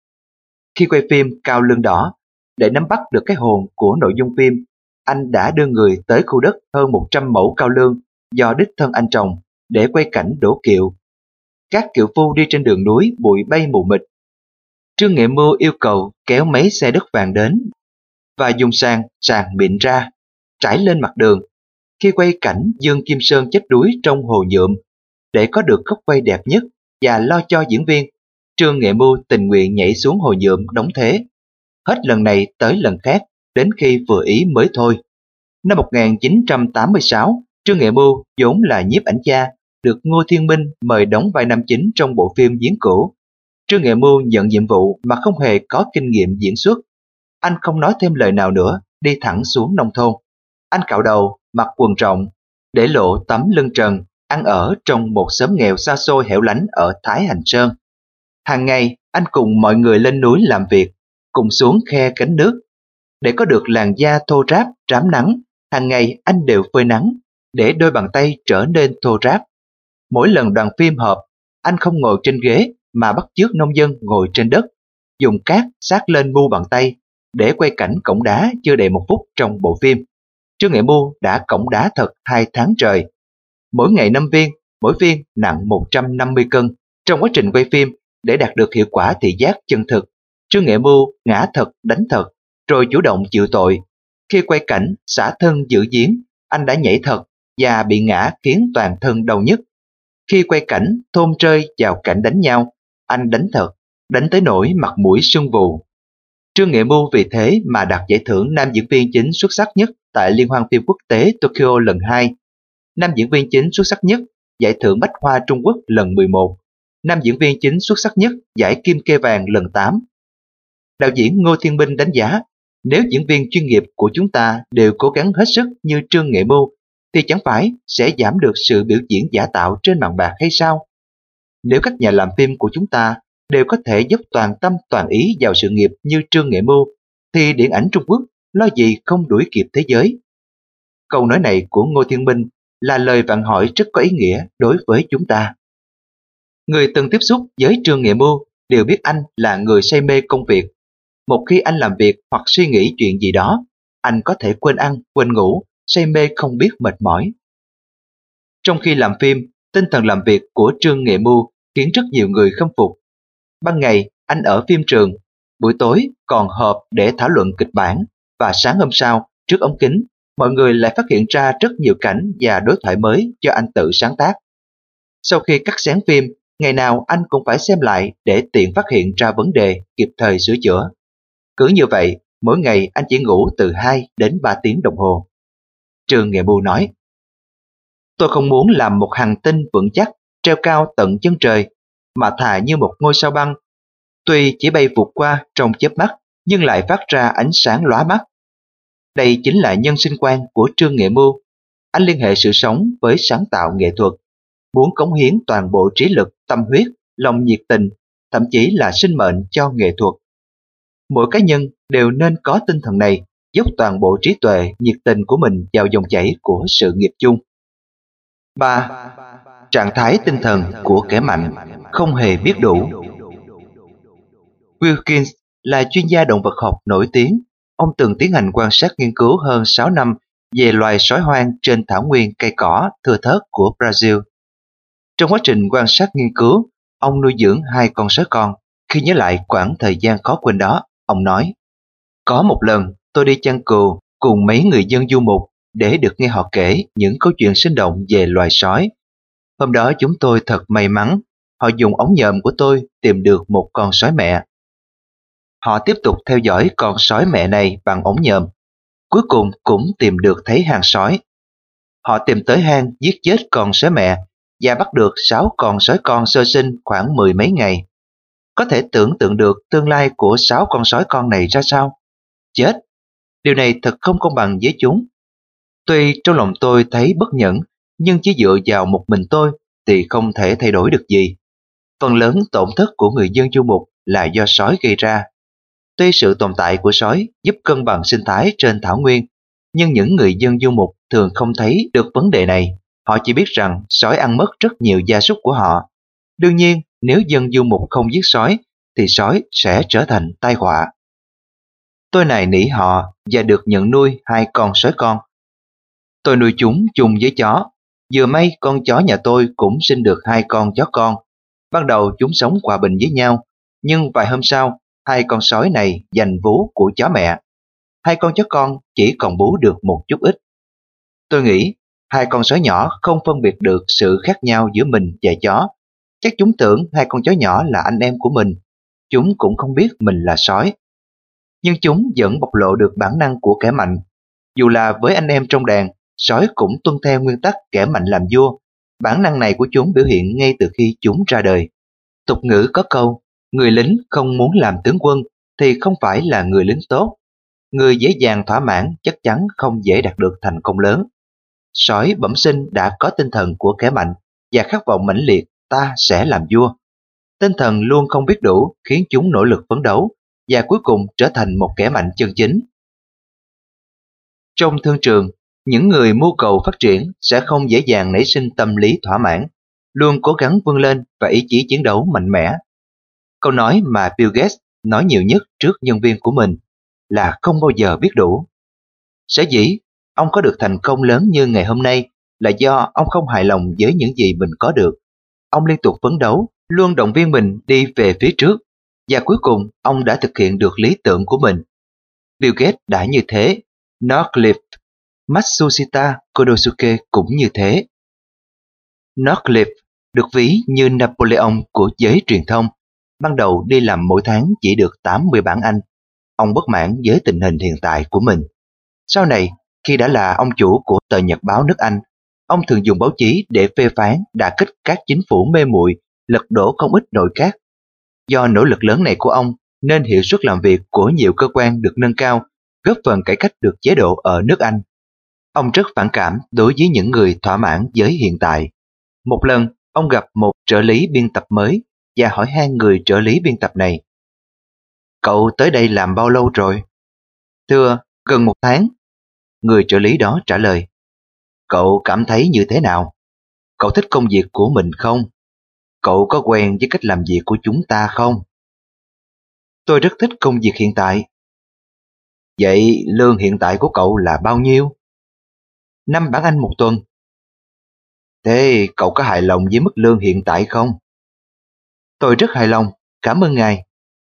Khi quay phim Cao Lương Đỏ, để nắm bắt được cái hồn của nội dung phim, anh đã đưa người tới khu đất hơn một trăm mẫu cao lương do đích thân anh trồng để quay cảnh đổ kiệu. Các kiệu phu đi trên đường núi bụi bay mù mịt. Trương Nghệ Mưu yêu cầu kéo mấy xe đất vàng đến và dùng sàn sàn mịn ra, trải lên mặt đường. Khi quay cảnh Dương Kim Sơn chết đuối trong hồ nhuộm, để có được góc quay đẹp nhất và lo cho diễn viên, Trương Nghệ Mưu tình nguyện nhảy xuống hồ nhuộm đóng thế. Hết lần này tới lần khác, đến khi vừa ý mới thôi. Năm một nghìn chín trăm tám mươi sáu, Trương Nghệ Mưu vốn là nhiếp ảnh gia, được Ngô Thiên Minh mời đóng vai nam chính trong bộ phim Giếng Cửu. Trương Nghệ Mưu nhận nhiệm vụ mà không hề có kinh nghiệm diễn xuất. Anh không nói thêm lời nào nữa, đi thẳng xuống nông thôn. Anh cạo đầu, mặc quần rộng, để lộ tấm lưng trần, ăn ở trong một xóm nghèo xa xôi hẻo lánh ở Thái Hành Sơn. Hàng ngày, anh cùng mọi người lên núi làm việc, cùng xuống khe gánh nước. Để có được làn da thô ráp, rám nắng, hàng ngày anh đều phơi nắng, để đôi bàn tay trở nên thô ráp. Mỗi lần đoàn phim họp, anh không ngồi trên ghế mà bắt chước nông dân ngồi trên đất, dùng cát sát lên mu bàn tay để quay cảnh cổng đá chưa đầy một phút trong bộ phim. Trương Nghệ Mưu đã cổng đá thật hai tháng trời. Mỗi ngày năm viên, mỗi viên nặng một trăm năm mươi cân. Trong quá trình quay phim, để đạt được hiệu quả thị giác chân thực, Trương Nghệ Mưu ngã thật đánh thật, rồi chủ động chịu tội. Khi quay cảnh xả thân giữ giếng, anh đã nhảy thật và bị ngã khiến toàn thân đau nhức. Khi quay cảnh thôn rơi vào cảnh đánh nhau, anh đánh thật, đánh tới nỗi mặt mũi sưng vù. Trương Nghệ Mưu vì thế mà đạt giải thưởng nam diễn viên chính xuất sắc nhất tại Liên hoan phim quốc tế Tokyo lần hai, nam diễn viên chính xuất sắc nhất giải thưởng Bách Hoa Trung Quốc lần mười một, nam diễn viên chính xuất sắc nhất giải Kim Kê Vàng lần tám. Đạo diễn Ngô Thiên Minh đánh giá, nếu diễn viên chuyên nghiệp của chúng ta đều cố gắng hết sức như Trương Nghệ Mưu, thì chẳng phải sẽ giảm được sự biểu diễn giả tạo trên màn bạc hay sao? Nếu các nhà làm phim của chúng ta đều có thể dốc toàn tâm toàn ý vào sự nghiệp như Trương Nghệ Mưu, thì điện ảnh Trung Quốc lo gì không đuổi kịp thế giới. Câu nói này của Ngô Thiên Minh là lời vặn hỏi rất có ý nghĩa đối với chúng ta. Người từng tiếp xúc với Trương Nghệ Mưu đều biết anh là người say mê công việc. Một khi anh làm việc hoặc suy nghĩ chuyện gì đó, anh có thể quên ăn, quên ngủ, say mê không biết mệt mỏi. Trong khi làm phim, tinh thần làm việc của Trương Nghệ Mưu khiến rất nhiều người khâm phục. Ban ngày, anh ở phim trường, buổi tối còn họp để thảo luận kịch bản, và sáng hôm sau, trước ống kính, mọi người lại phát hiện ra rất nhiều cảnh và đối thoại mới do anh tự sáng tác. Sau khi cắt xén phim, ngày nào anh cũng phải xem lại để tiện phát hiện ra vấn đề, kịp thời sửa chữa. Cứ như vậy, mỗi ngày anh chỉ ngủ từ hai đến ba tiếng đồng hồ. Trương Nghệ Mưu nói, tôi không muốn làm một hành tinh vững chắc, treo cao tận chân trời, mà thà như một ngôi sao băng, tuy chỉ bay vụt qua trong chớp mắt, nhưng lại phát ra ánh sáng lóa mắt. Đây chính là nhân sinh quan của Trương Nghệ Mưu. Anh liên hệ sự sống với sáng tạo nghệ thuật, muốn cống hiến toàn bộ trí lực, tâm huyết, lòng nhiệt tình, thậm chí là sinh mệnh cho nghệ thuật. Mỗi cá nhân đều nên có tinh thần này, dốc toàn bộ trí tuệ, nhiệt tình của mình vào dòng chảy của sự nghiệp chung. ba. Trạng thái tinh thần của kẻ mạnh không hề biết đủ. Wilkins là chuyên gia động vật học nổi tiếng. Ông từng tiến hành quan sát nghiên cứu hơn sáu năm về loài sói hoang trên thảo nguyên cây cỏ thưa thớt của Brazil. Trong quá trình quan sát nghiên cứu, ông nuôi dưỡng hai con sói con. Khi nhớ lại quãng thời gian khó quên đó, ông nói, có một lần tôi đi chăn cừu cùng mấy người dân du mục để được nghe họ kể những câu chuyện sinh động về loài sói. Hôm đó chúng tôi thật may mắn, họ dùng ống nhòm của tôi tìm được một con sói mẹ. Họ tiếp tục theo dõi con sói mẹ này bằng ống nhòm. Cuối cùng cũng tìm được thấy hang sói. Họ tìm tới hang, giết chết con sói mẹ và bắt được sáu con sói con sơ sinh khoảng mười mấy ngày. Có thể tưởng tượng được tương lai của sáu con sói con này ra sao? Chết! Điều này thật không công bằng với chúng. Tuy trong lòng tôi thấy bất nhẫn, nhưng chỉ dựa vào một mình tôi thì không thể thay đổi được gì. Phần lớn tổn thất của người dân du mục là do sói gây ra. Tuy sự tồn tại của sói giúp cân bằng sinh thái trên thảo nguyên, nhưng những người dân du mục thường không thấy được vấn đề này. Họ chỉ biết rằng sói ăn mất rất nhiều gia súc của họ. Đương nhiên, nếu dân du mục không giết sói, thì sói sẽ trở thành tai họa. Tôi nài nỉ họ và được nhận nuôi hai con sói con. Tôi nuôi chúng chung với chó. Vừa may con chó nhà tôi cũng sinh được hai con chó con. Ban đầu chúng sống hòa bình với nhau, nhưng vài hôm sau, hai con sói này giành vú của chó mẹ. Hai con chó con chỉ còn bú được một chút ít. Tôi nghĩ hai con sói nhỏ không phân biệt được sự khác nhau giữa mình và chó. Chắc chúng tưởng hai con chó nhỏ là anh em của mình. Chúng cũng không biết mình là sói. Nhưng chúng vẫn bộc lộ được bản năng của kẻ mạnh. Dù là với anh em trong đàn, sói cũng tuân theo nguyên tắc kẻ mạnh làm vua. Bản năng này của chúng biểu hiện ngay từ khi chúng ra đời. Tục ngữ có câu, người lính không muốn làm tướng quân thì không phải là người lính tốt. Người dễ dàng thỏa mãn chắc chắn không dễ đạt được thành công lớn. Sói bẩm sinh đã có tinh thần của kẻ mạnh và khát vọng mãnh liệt ta sẽ làm vua. Tinh thần luôn không biết đủ khiến chúng nỗ lực phấn đấu và cuối cùng trở thành một kẻ mạnh chân chính. Trong thương trường, những người mưu cầu phát triển sẽ không dễ dàng nảy sinh tâm lý thỏa mãn, luôn cố gắng vươn lên và ý chí chiến đấu mạnh mẽ. Câu nói mà Bill Gates nói nhiều nhất trước nhân viên của mình là không bao giờ biết đủ. Sở dĩ ông có được thành công lớn như ngày hôm nay là do ông không hài lòng với những gì mình có được. Ông liên tục phấn đấu, luôn động viên mình đi về phía trước, và cuối cùng ông đã thực hiện được lý tưởng của mình. Bill Gates đã như thế, Northcliffe, Matsushita Kodosuke cũng như thế. Northcliffe được ví như Napoleon của giới truyền thông, ban đầu đi làm mỗi tháng chỉ được tám mươi bảng Anh. Ông bất mãn với tình hình hiện tại của mình. Sau này, khi đã là ông chủ của tờ nhật báo nước Anh, ông thường dùng báo chí để phê phán đả kích các chính phủ mê muội, lật đổ không ít nội các. Do nỗ lực lớn này của ông nên hiệu suất làm việc của nhiều cơ quan được nâng cao, góp phần cải cách được chế độ ở nước Anh. Ông rất phản cảm đối với những người thỏa mãn với hiện tại. Một lần, ông gặp một trợ lý biên tập mới và hỏi han người trợ lý biên tập này: "Cậu tới đây làm bao lâu rồi?" "Thưa, gần một tháng." Người trợ lý đó trả lời: "Cậu cảm thấy như thế nào? Cậu thích công việc của mình không? Cậu có quen với cách làm việc của chúng ta không?" "Tôi rất thích công việc hiện tại." "Vậy lương hiện tại của cậu là bao nhiêu?" Năm bảng Anh một tuần." "Thế cậu có hài lòng với mức lương hiện tại không?" "Tôi rất hài lòng, cảm ơn ngài."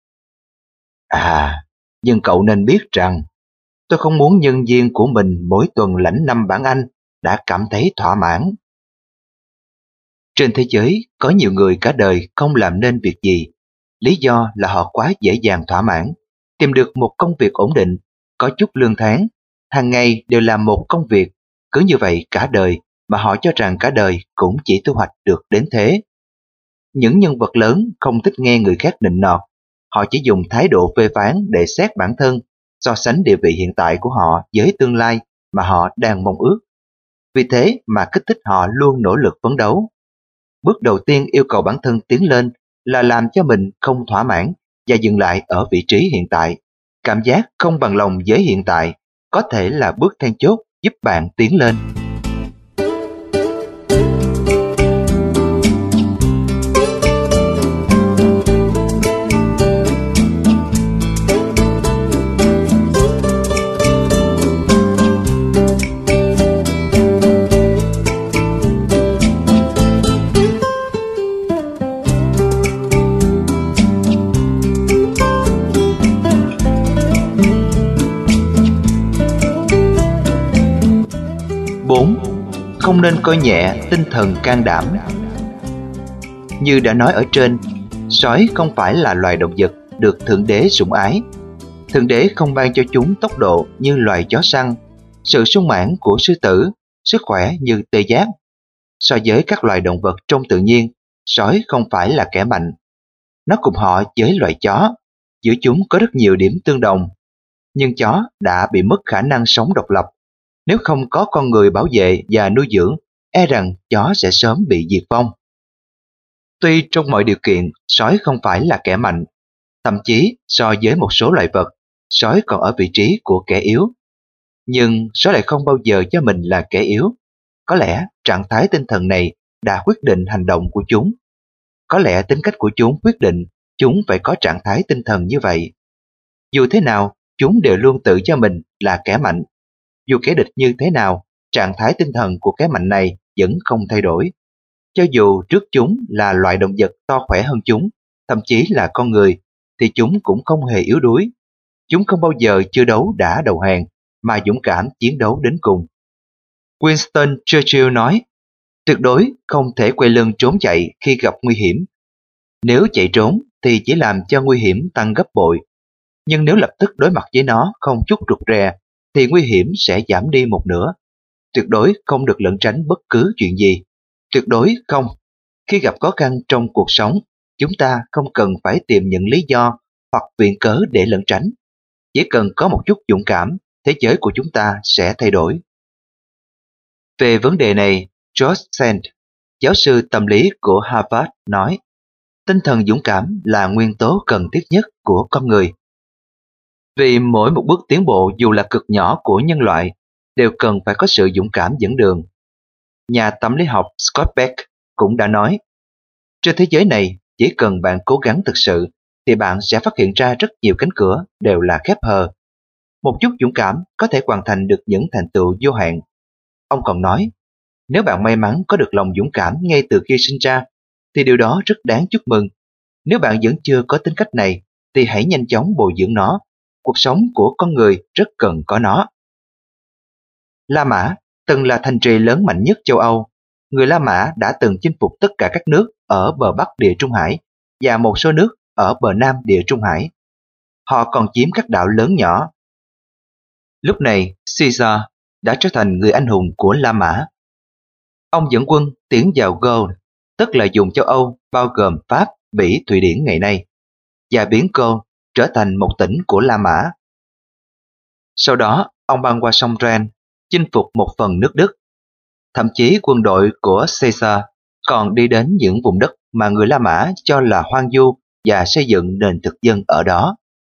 "À, nhưng cậu nên biết rằng tôi không muốn nhân viên của mình mỗi tuần lãnh năm bảng Anh đã cảm thấy thỏa mãn." Trên thế giới có nhiều người cả đời không làm nên việc gì. Lý do là họ quá dễ dàng thỏa mãn, tìm được một công việc ổn định, có chút lương tháng, hàng ngày đều làm một công việc, cứ như vậy cả đời mà họ cho rằng cả đời cũng chỉ thu hoạch được đến thế. Những nhân vật lớn không thích nghe người khác nịnh nọt, họ chỉ dùng thái độ phê phán để xét bản thân, so sánh địa vị hiện tại của họ với tương lai mà họ đang mong ước. Vì thế mà kích thích họ luôn nỗ lực phấn đấu. Bước đầu tiên yêu cầu bản thân tiến lên là làm cho mình không thỏa mãn và dừng lại ở vị trí hiện tại. Cảm giác không bằng lòng với hiện tại có thể là bước then chốt giúp bạn tiến lên. bốn. Không nên coi nhẹ tinh thần can đảm. Như đã nói ở trên, sói không phải là loài động vật được Thượng Đế sủng ái. Thượng Đế không ban cho chúng tốc độ như loài chó săn, sự sung mãn của sư tử, sức khỏe như tê giác. So với các loài động vật trong tự nhiên, sói không phải là kẻ mạnh. Nó cùng họ với loài chó, giữa chúng có rất nhiều điểm tương đồng. Nhưng chó đã bị mất khả năng sống độc lập. Nếu không có con người bảo vệ và nuôi dưỡng, e rằng chó sẽ sớm bị diệt vong. Tuy trong mọi điều kiện, sói không phải là kẻ mạnh. Thậm chí so với một số loài vật, sói còn ở vị trí của kẻ yếu. Nhưng sói lại không bao giờ cho mình là kẻ yếu. Có lẽ trạng thái tinh thần này đã quyết định hành động của chúng. Có lẽ tính cách của chúng quyết định chúng phải có trạng thái tinh thần như vậy. Dù thế nào, chúng đều luôn tự cho mình là kẻ mạnh. Dù kẻ địch như thế nào, trạng thái tinh thần của kẻ mạnh này vẫn không thay đổi. Cho dù trước chúng là loại động vật to khỏe hơn chúng, thậm chí là con người, thì chúng cũng không hề yếu đuối. Chúng không bao giờ chưa đấu đã đầu hàng, mà dũng cảm chiến đấu đến cùng. Winston Churchill nói, tuyệt đối không thể quay lưng trốn chạy khi gặp nguy hiểm. Nếu chạy trốn thì chỉ làm cho nguy hiểm tăng gấp bội. Nhưng nếu lập tức đối mặt với nó không chút rụt rè, thì nguy hiểm sẽ giảm đi một nửa. Tuyệt đối không được lẩn tránh bất cứ chuyện gì. Tuyệt đối không. Khi gặp khó khăn trong cuộc sống, chúng ta không cần phải tìm những lý do hoặc viện cớ để lẩn tránh. Chỉ cần có một chút dũng cảm, thế giới của chúng ta sẽ thay đổi. Về vấn đề này, George Sand, giáo sư tâm lý của Harvard, nói, tinh thần dũng cảm là nguyên tố cần thiết nhất của con người. Vì mỗi một bước tiến bộ dù là cực nhỏ của nhân loại đều cần phải có sự dũng cảm dẫn đường. Nhà tâm lý học Scott Beck cũng đã nói, trên thế giới này chỉ cần bạn cố gắng thực sự thì bạn sẽ phát hiện ra rất nhiều cánh cửa đều là khép hờ. Một chút dũng cảm có thể hoàn thành được những thành tựu vô hạn. Ông còn nói, nếu bạn may mắn có được lòng dũng cảm ngay từ khi sinh ra thì điều đó rất đáng chúc mừng. Nếu bạn vẫn chưa có tính cách này thì hãy nhanh chóng bồi dưỡng nó. Cuộc sống của con người rất cần có nó. La Mã từng là thành trì lớn mạnh nhất châu Âu. Người La Mã đã từng chinh phục tất cả các nước ở bờ Bắc Địa Trung Hải và một số nước ở bờ Nam Địa Trung Hải. Họ còn chiếm các đảo lớn nhỏ. Lúc này, Caesar đã trở thành người anh hùng của La Mã. Ông dẫn quân tiến vào Gaul, tức là vùng châu Âu bao gồm Pháp, Bỉ, Thụy Điển ngày nay, và biến Gaul trở thành một tỉnh của La Mã. Sau đó, ông băng qua sông Rhine, chinh phục một phần nước Đức. Thậm chí quân đội của Caesar còn đi đến những vùng đất mà người La Mã cho là hoang vu và xây dựng nền thực dân ở đó.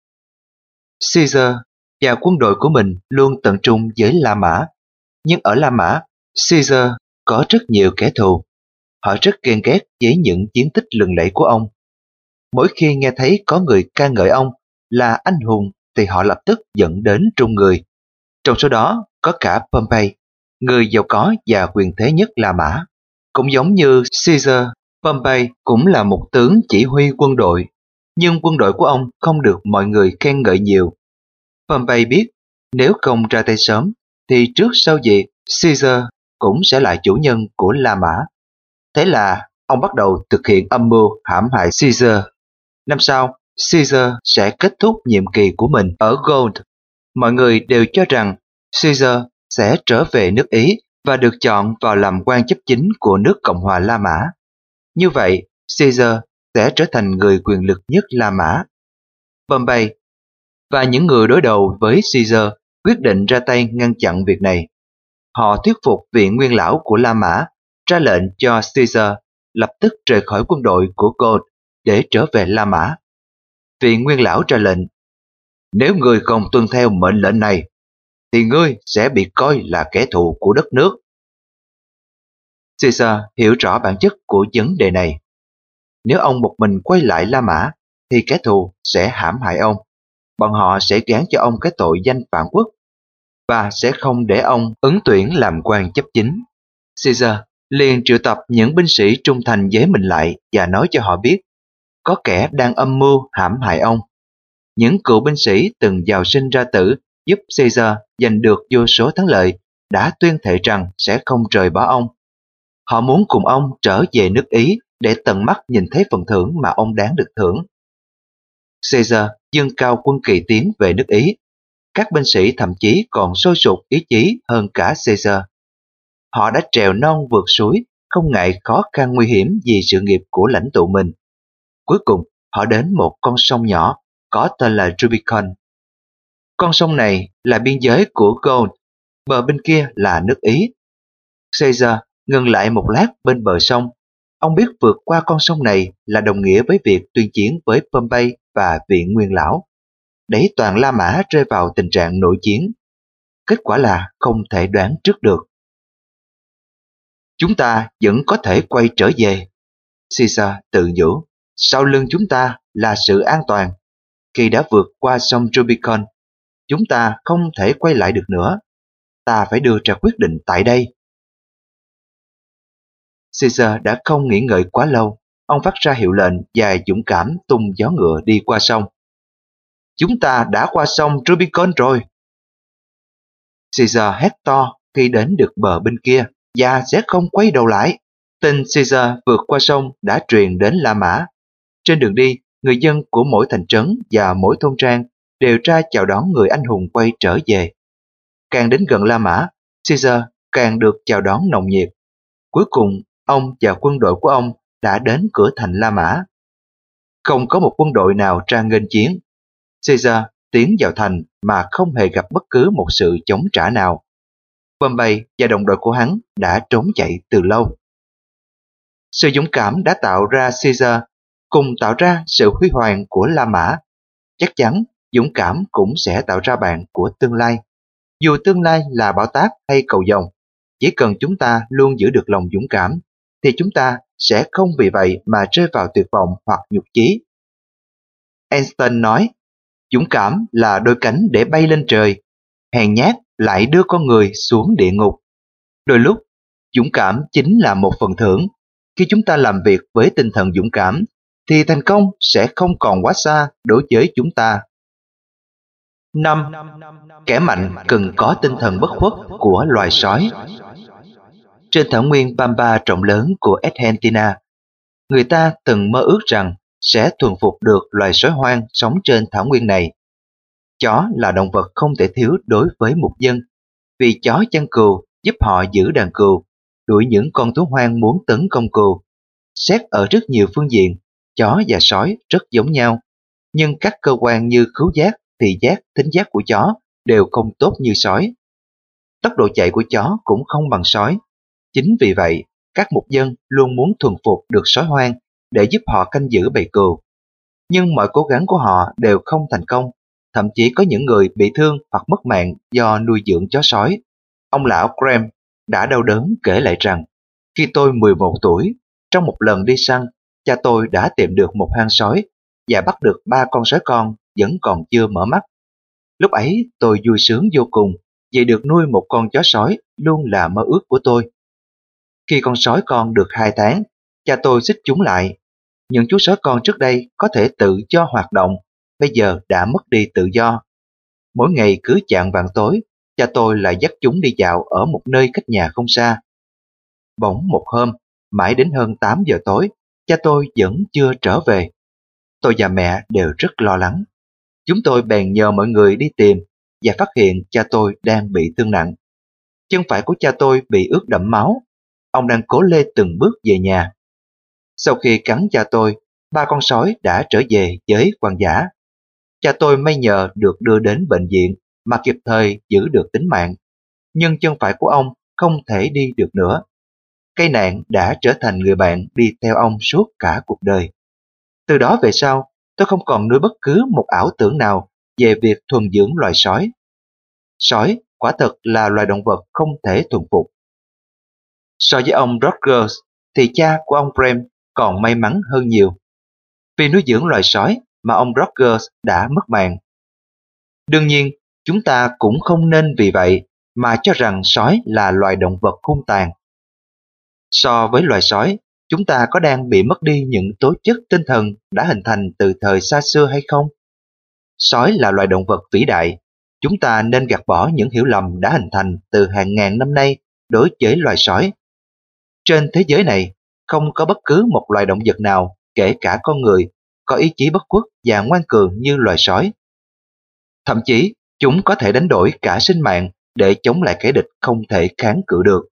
Caesar và quân đội của mình luôn tận trung với La Mã. Nhưng ở La Mã, Caesar có rất nhiều kẻ thù. Họ rất ghen ghét với những chiến tích lừng lẫy của ông. Mỗi khi nghe thấy có người ca ngợi ông là anh hùng thì họ lập tức dẫn đến trung người. Trong số đó có cả Pompey, người giàu có và quyền thế nhất La Mã. Cũng giống như Caesar, Pompey cũng là một tướng chỉ huy quân đội, nhưng quân đội của ông không được mọi người khen ngợi nhiều. Pompey biết nếu không ra tay sớm thì trước sau gì Caesar cũng sẽ là chủ nhân của La Mã. Thế là ông bắt đầu thực hiện âm mưu hãm hại Caesar. Năm sau, Caesar sẽ kết thúc nhiệm kỳ của mình ở Gaul. Mọi người đều cho rằng Caesar sẽ trở về nước Ý và được chọn vào làm quan chấp chính của nước Cộng hòa La Mã. Như vậy, Caesar sẽ trở thành người quyền lực nhất La Mã. Pompey và những người đối đầu với Caesar quyết định ra tay ngăn chặn việc này. Họ thuyết phục vị nguyên lão của La Mã ra lệnh cho Caesar lập tức rời khỏi quân đội của Gaul để trở về La Mã. Vị nguyên lão ra lệnh, nếu ngươi không tuân theo mệnh lệnh này, thì ngươi sẽ bị coi là kẻ thù của đất nước. Caesar hiểu rõ bản chất của vấn đề này. Nếu ông một mình quay lại La Mã, thì kẻ thù sẽ hãm hại ông. Bọn họ sẽ gán cho ông cái tội danh phản quốc và sẽ không để ông ứng tuyển làm quan chấp chính. Caesar liền triệu tập những binh sĩ trung thành với mình lại và nói cho họ biết có kẻ đang âm mưu hãm hại ông. Những cựu binh sĩ từng giàu sinh ra tử giúp Caesar giành được vô số thắng lợi đã tuyên thệ rằng sẽ không rời bỏ ông. Họ muốn cùng ông trở về nước Ý để tận mắt nhìn thấy phần thưởng mà ông đáng được thưởng. Caesar dâng cao quân kỳ tiến về nước Ý. Các binh sĩ thậm chí còn sôi sục ý chí hơn cả Caesar. Họ đã trèo non vượt suối, không ngại khó khăn nguy hiểm vì sự nghiệp của lãnh tụ mình. Cuối cùng, họ đến một con sông nhỏ có tên là Rubicon. Con sông này là biên giới của Gaul, bờ bên kia là nước Ý. Caesar ngừng lại một lát bên bờ sông. Ông biết vượt qua con sông này là đồng nghĩa với việc tuyên chiến với Pompey và vị nguyên lão, đẩy toàn La Mã rơi vào tình trạng nội chiến. Kết quả là không thể đoán trước được. Chúng ta vẫn có thể quay trở về. Caesar tự nhủ, sau lưng chúng ta là sự an toàn. Khi đã vượt qua sông Rubicon, chúng ta không thể quay lại được nữa. Ta phải đưa ra quyết định tại đây. Caesar đã không nghĩ ngợi quá lâu. Ông phát ra hiệu lệnh và dũng cảm tung gió ngựa đi qua sông. Chúng ta đã qua sông Rubicon rồi. Caesar hét to khi đến được bờ bên kia và sẽ không quay đầu lại. Tin Caesar vượt qua sông đã truyền đến La Mã. Trên đường đi, người dân của mỗi thành trấn và mỗi thôn trang đều ra chào đón người anh hùng quay trở về. càng đến gần La Mã, Caesar càng được chào đón nồng nhiệt. Cuối cùng, ông và quân đội của ông đã đến cửa thành La Mã. Không có một quân đội nào ra nghênh chiến. Caesar tiến vào thành mà không hề gặp bất cứ một sự chống trả nào. Pompey và đồng đội của hắn đã trốn chạy từ lâu. Sự dũng cảm đã tạo ra Caesar, cùng tạo ra sự huy hoàng của La Mã. Chắc chắn dũng cảm cũng sẽ tạo ra bạn của tương lai. Dù tương lai là bão táp hay cầu vồng, chỉ cần chúng ta luôn giữ được lòng dũng cảm, thì chúng ta sẽ không vì vậy mà rơi vào tuyệt vọng hoặc nhục chí. Einstein nói, dũng cảm là đôi cánh để bay lên trời, hèn nhát lại đưa con người xuống địa ngục. Đôi lúc, dũng cảm chính là một phần thưởng. Khi chúng ta làm việc với tinh thần dũng cảm, thì thành công sẽ không còn quá xa đối với chúng ta. năm. Kẻ mạnh cần có tinh thần bất khuất của loài sói. Trên thảo nguyên Pampa rộng lớn của Argentina, người ta từng mơ ước rằng sẽ thuần phục được loài sói hoang sống trên thảo nguyên này. Chó là động vật không thể thiếu đối với mục dân, vì chó chăn cừu giúp họ giữ đàn cừu, đuổi những con thú hoang muốn tấn công cừu. Xét ở rất nhiều phương diện, chó và sói rất giống nhau, nhưng các cơ quan như khứu giác, thị giác, thính giác của chó đều không tốt như sói. Tốc độ chạy của chó cũng không bằng sói. Chính vì vậy, các mục dân luôn muốn thuần phục được sói hoang để giúp họ canh giữ bầy cừu. Nhưng mọi cố gắng của họ đều không thành công, thậm chí có những người bị thương hoặc mất mạng do nuôi dưỡng chó sói. Ông lão Graham đã đau đớn kể lại rằng, khi tôi mười một tuổi, trong một lần đi săn, cha tôi đã tìm được một hang sói và bắt được ba con sói con vẫn còn chưa mở mắt. Lúc ấy tôi vui sướng vô cùng, vì được nuôi một con chó sói luôn là mơ ước của tôi. Khi con sói con được hai tháng, cha tôi xích chúng lại. Những chú sói con trước đây có thể tự do hoạt động, bây giờ đã mất đi tự do. Mỗi ngày cứ chạng vạng tối, cha tôi lại dắt chúng đi dạo ở một nơi cách nhà không xa. Bỗng một hôm, mãi đến hơn tám giờ tối, cha tôi vẫn chưa trở về. Tôi và mẹ đều rất lo lắng. Chúng tôi bèn nhờ mọi người đi tìm và phát hiện cha tôi đang bị thương nặng. Chân phải của cha tôi bị ướt đẫm máu. Ông đang cố lê từng bước về nhà. Sau khi cắn cha tôi, ba con sói đã trở về với hoang dã. Cha tôi may nhờ được đưa đến bệnh viện mà kịp thời giữ được tính mạng. Nhưng chân phải của ông không thể đi được nữa. Cây nạn đã trở thành người bạn đi theo ông suốt cả cuộc đời. Từ đó về sau, tôi không còn nuôi bất cứ một ảo tưởng nào về việc thuần dưỡng loài sói. Sói quả thật là loài động vật không thể thuần phục. So với ông Rogers, thì cha của ông Graham còn may mắn hơn nhiều. Vì nuôi dưỡng loài sói mà ông Rogers đã mất mạng. Đương nhiên, chúng ta cũng không nên vì vậy mà cho rằng sói là loài động vật hung tàn. So với loài sói, chúng ta có đang bị mất đi những tố chất tinh thần đã hình thành từ thời xa xưa hay không? Sói là loài động vật vĩ đại. Chúng ta nên gạt bỏ những hiểu lầm đã hình thành từ hàng ngàn năm nay đối với loài sói. Trên thế giới này, không có bất cứ một loài động vật nào, kể cả con người, có ý chí bất khuất và ngoan cường như loài sói. Thậm chí, chúng có thể đánh đổi cả sinh mạng để chống lại kẻ địch không thể kháng cự được.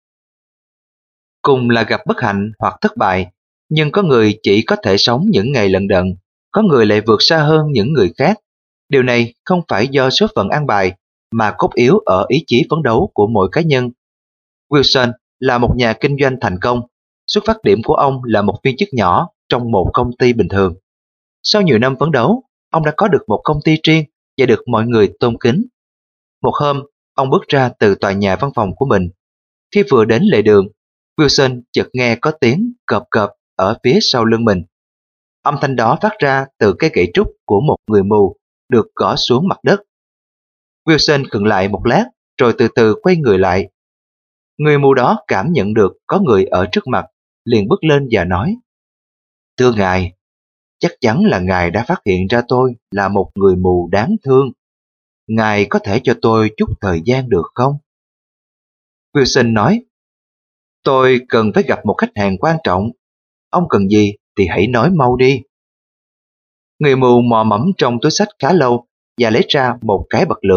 Cùng là gặp bất hạnh hoặc thất bại, nhưng có người chỉ có thể sống những ngày lận đận, có người lại vượt xa hơn những người khác. Điều này không phải do số phận an bài, mà cốt yếu ở ý chí phấn đấu của mỗi cá nhân. Wilson là một nhà kinh doanh thành công. Xuất phát điểm của ông là một viên chức nhỏ trong một công ty bình thường. Sau nhiều năm phấn đấu, ông đã có được một công ty riêng và được mọi người tôn kính. Một hôm, ông bước ra từ tòa nhà văn phòng của mình. Khi vừa đến lề đường, Wilson chợt nghe có tiếng cộp cộp ở phía sau lưng mình. Âm thanh đó phát ra từ cái gậy trúc của một người mù được gõ xuống mặt đất. Wilson khựng lại một lát rồi từ từ quay người lại. Người mù đó cảm nhận được có người ở trước mặt, liền bước lên và nói: "Thưa ngài, chắc chắn là ngài đã phát hiện ra tôi là một người mù đáng thương. Ngài có thể cho tôi chút thời gian được không?" Wilson nói: "Tôi cần phải gặp một khách hàng quan trọng. Ông cần gì thì hãy nói mau đi." Người mù mò mẫm trong túi xách khá lâu và lấy ra một cái bật lửa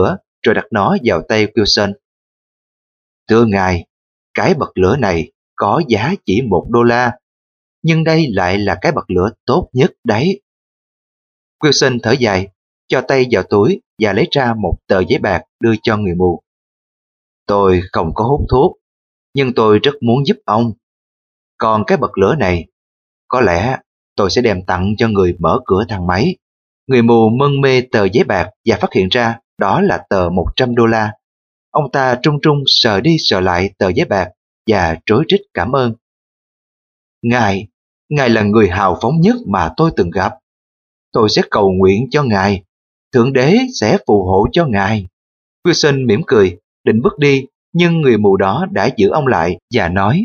rồi đặt nó vào tay Wilson. Thưa ngài, cái bật lửa này có giá chỉ một đô la, nhưng đây lại là cái bật lửa tốt nhất đấy. Wilson thở dài, cho tay vào túi và lấy ra một tờ giấy bạc đưa cho người mù. Tôi không có hút thuốc, nhưng tôi rất muốn giúp ông. Còn cái bật lửa này, có lẽ tôi sẽ đem tặng cho người mở cửa thang máy. Người mù mân mê tờ giấy bạc và phát hiện ra đó là tờ một trăm đô la. Ông ta trung trung sờ đi sờ lại tờ giấy bạc và rối rít cảm ơn. Ngài, ngài là người hào phóng nhất mà tôi từng gặp. Tôi sẽ cầu nguyện cho ngài. Thượng đế sẽ phù hộ cho ngài. Wilson mỉm cười, định bước đi, nhưng người mù đó đã giữ ông lại và nói.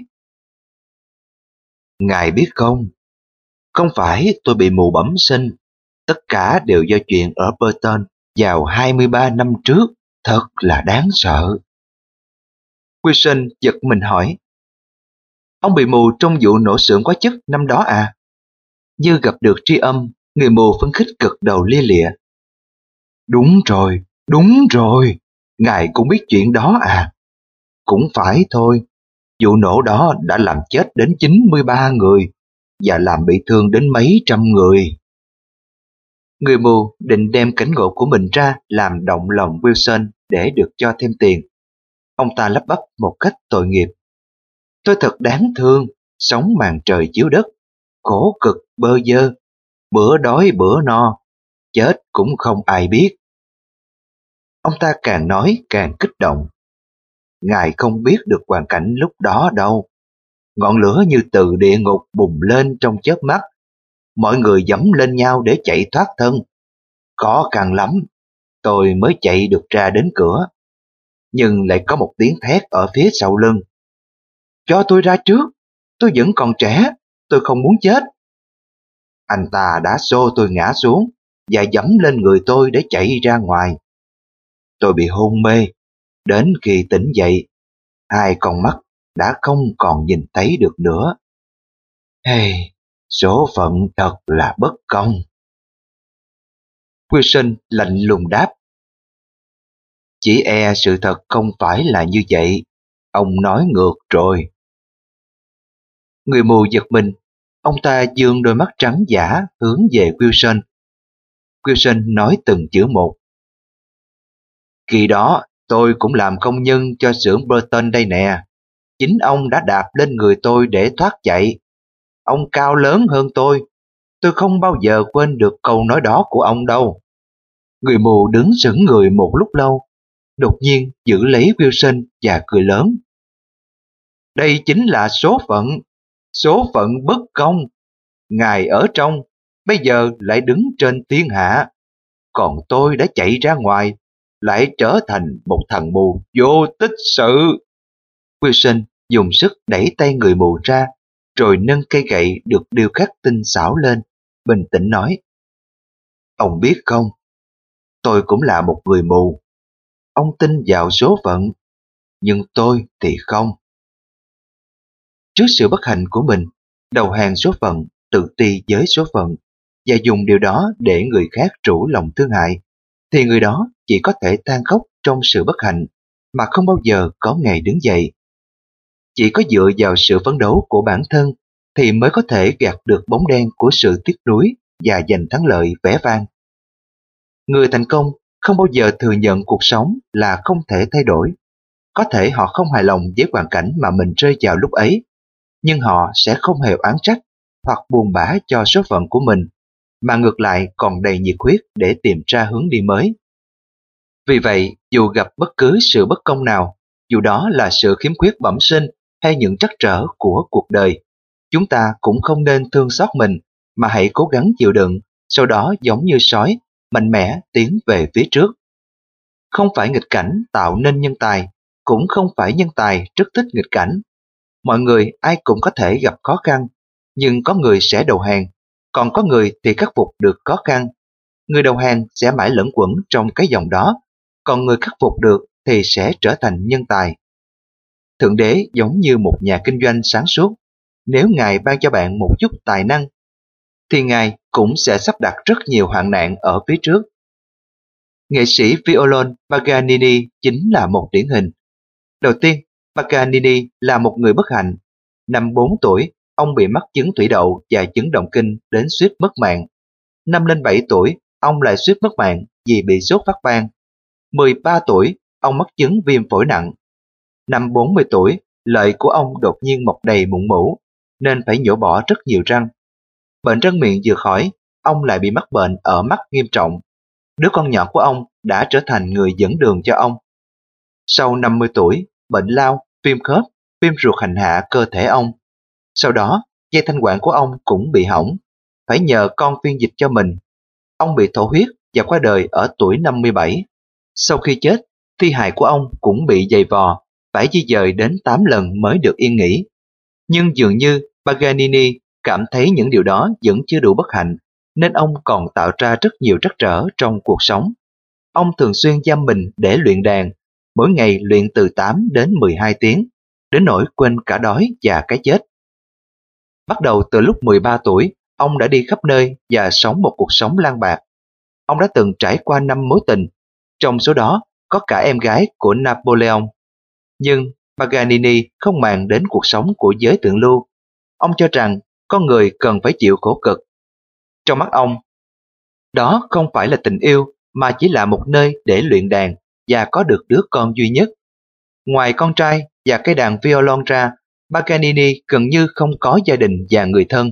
Ngài biết không, không phải tôi bị mù bẩm sinh. Tất cả đều do chuyện ở Burton vào hai mươi ba năm trước. Thật là đáng sợ. Wilson giật mình hỏi. Ông bị mù trong vụ nổ xưởng hóa chất năm đó à? Như gặp được tri âm, người mù phấn khích gật đầu lia lịa. Đúng rồi, đúng rồi. Ngài cũng biết chuyện đó à? Cũng phải thôi. Vụ nổ đó đã làm chết đến chín mươi ba người và làm bị thương đến mấy trăm người. Người mù định đem cảnh ngộ của mình ra làm động lòng Wilson để được cho thêm tiền. Ông ta lắp bắp một cách tội nghiệp. Tôi thật đáng thương, sống màn trời chiếu đất, khổ cực bơ vơ, bữa đói bữa no, chết cũng không ai biết. Ông ta càng nói càng kích động. Ngài không biết được hoàn cảnh lúc đó đâu. Ngọn lửa như từ địa ngục bùng lên trong chớp mắt. Mọi người giẫm lên nhau để chạy thoát thân. Khó khăn lắm, tôi mới chạy được ra đến cửa. Nhưng lại có một tiếng thét ở phía sau lưng. Cho tôi ra trước, tôi vẫn còn trẻ, tôi không muốn chết. Anh ta đã xô tôi ngã xuống và giẫm lên người tôi để chạy ra ngoài. Tôi bị hôn mê, đến khi tỉnh dậy, hai con mắt đã không còn nhìn thấy được nữa. Hey, số phận thật là bất công. Wilson lạnh lùng đáp. Chỉ e sự thật không phải là như vậy. Ông nói ngược rồi. Người mù giật mình. Ông ta dương đôi mắt trắng dã hướng về Wilson. Wilson nói từng chữ một. Khi đó tôi cũng làm công nhân cho xưởng Burton đây nè. Chính ông đã đạp lên người tôi để thoát chạy. Ông cao lớn hơn tôi. Tôi không bao giờ quên được câu nói đó của ông đâu. Người mù đứng sững người một lúc lâu, đột nhiên giữ lấy Wilson và cười lớn. Đây chính là số phận, số phận bất công. Ngài ở trong, bây giờ lại đứng trên thiên hạ. Còn tôi đã chạy ra ngoài, lại trở thành một thằng mù vô tích sự. Wilson dùng sức đẩy tay người mù ra, rồi nâng cây gậy được điêu khắc tinh xảo lên, bình tĩnh nói. Ông biết không, tôi cũng là một người mù. Ông tin vào số phận, nhưng tôi thì không. Trước sự bất hạnh của mình, đầu hàng số phận, tự ti với số phận và dùng điều đó để người khác trũ lòng thương hại, thì người đó chỉ có thể than khóc trong sự bất hạnh mà không bao giờ có ngày đứng dậy. Chỉ có dựa vào sự phấn đấu của bản thân thì mới có thể gạt được bóng đen của sự tiếc nuối và giành thắng lợi vẻ vang. Người thành công không bao giờ thừa nhận cuộc sống là không thể thay đổi. Có thể họ không hài lòng với hoàn cảnh mà mình rơi vào lúc ấy, nhưng họ sẽ không hề oán trách hoặc buồn bã cho số phận của mình, mà ngược lại còn đầy nhiệt huyết để tìm ra hướng đi mới. Vì vậy, dù gặp bất cứ sự bất công nào, dù đó là sự khiếm khuyết bẩm sinh hay những trắc trở của cuộc đời, chúng ta cũng không nên thương xót mình, mà hãy cố gắng chịu đựng, sau đó giống như sói, mạnh mẽ tiến về phía trước. Không phải nghịch cảnh tạo nên nhân tài, cũng không phải nhân tài rất thích nghịch cảnh. Mọi người ai cũng có thể gặp khó khăn, nhưng có người sẽ đầu hàng, còn có người thì khắc phục được khó khăn. Người đầu hàng sẽ mãi lẫn quẩn trong cái dòng đó, còn người khắc phục được thì sẽ trở thành nhân tài. Thượng đế giống như một nhà kinh doanh sáng suốt. Nếu Ngài ban cho bạn một chút tài năng, thì Ngài cũng sẽ sắp đặt rất nhiều hoạn nạn ở phía trước. Nghệ sĩ violon Paganini chính là một điển hình. Đầu tiên, Paganini là một người bất hạnh. Năm bốn tuổi, ông bị mắc chứng thủy đậu và chứng động kinh đến suýt mất mạng. Năm lên bảy tuổi, ông lại suýt mất mạng vì bị sốt phát ban. mười ba tuổi, ông mắc chứng viêm phổi nặng. Năm bốn mươi tuổi, lợi của ông đột nhiên mọc đầy mụn mủ, nên phải nhổ bỏ rất nhiều răng. Bệnh răng miệng vừa khỏi, ông lại bị mắc bệnh ở mắt nghiêm trọng. Đứa con nhỏ của ông đã trở thành người dẫn đường cho ông. Sau năm mươi tuổi, bệnh lao, viêm khớp, viêm ruột hành hạ cơ thể ông. Sau đó, dây thanh quản của ông cũng bị hỏng, phải nhờ con phiên dịch cho mình. Ông bị thổ huyết và qua đời ở tuổi năm mươi bảy. Sau khi chết, thi hài của ông cũng bị giày vò, phải di dời đến tám lần mới được yên nghỉ. Nhưng dường như Paganini cảm thấy những điều đó vẫn chưa đủ bất hạnh, nên ông còn tạo ra rất nhiều trắc trở trong cuộc sống. Ông thường xuyên giam mình để luyện đàn, mỗi ngày luyện từ tám đến mười hai tiếng, đến nỗi quên cả đói và cái chết. Bắt đầu từ lúc mười ba tuổi, ông đã đi khắp nơi và sống một cuộc sống lang bạc. Ông đã từng trải qua năm mối tình, trong số đó có cả em gái của Napoleon. Nhưng Paganini không màng đến cuộc sống của giới thượng lưu. Ông cho rằng con người cần phải chịu khổ cực. Trong mắt ông, đó không phải là tình yêu mà chỉ là một nơi để luyện đàn và có được đứa con duy nhất. Ngoài con trai và cây đàn violon ra, Paganini gần như không có gia đình và người thân.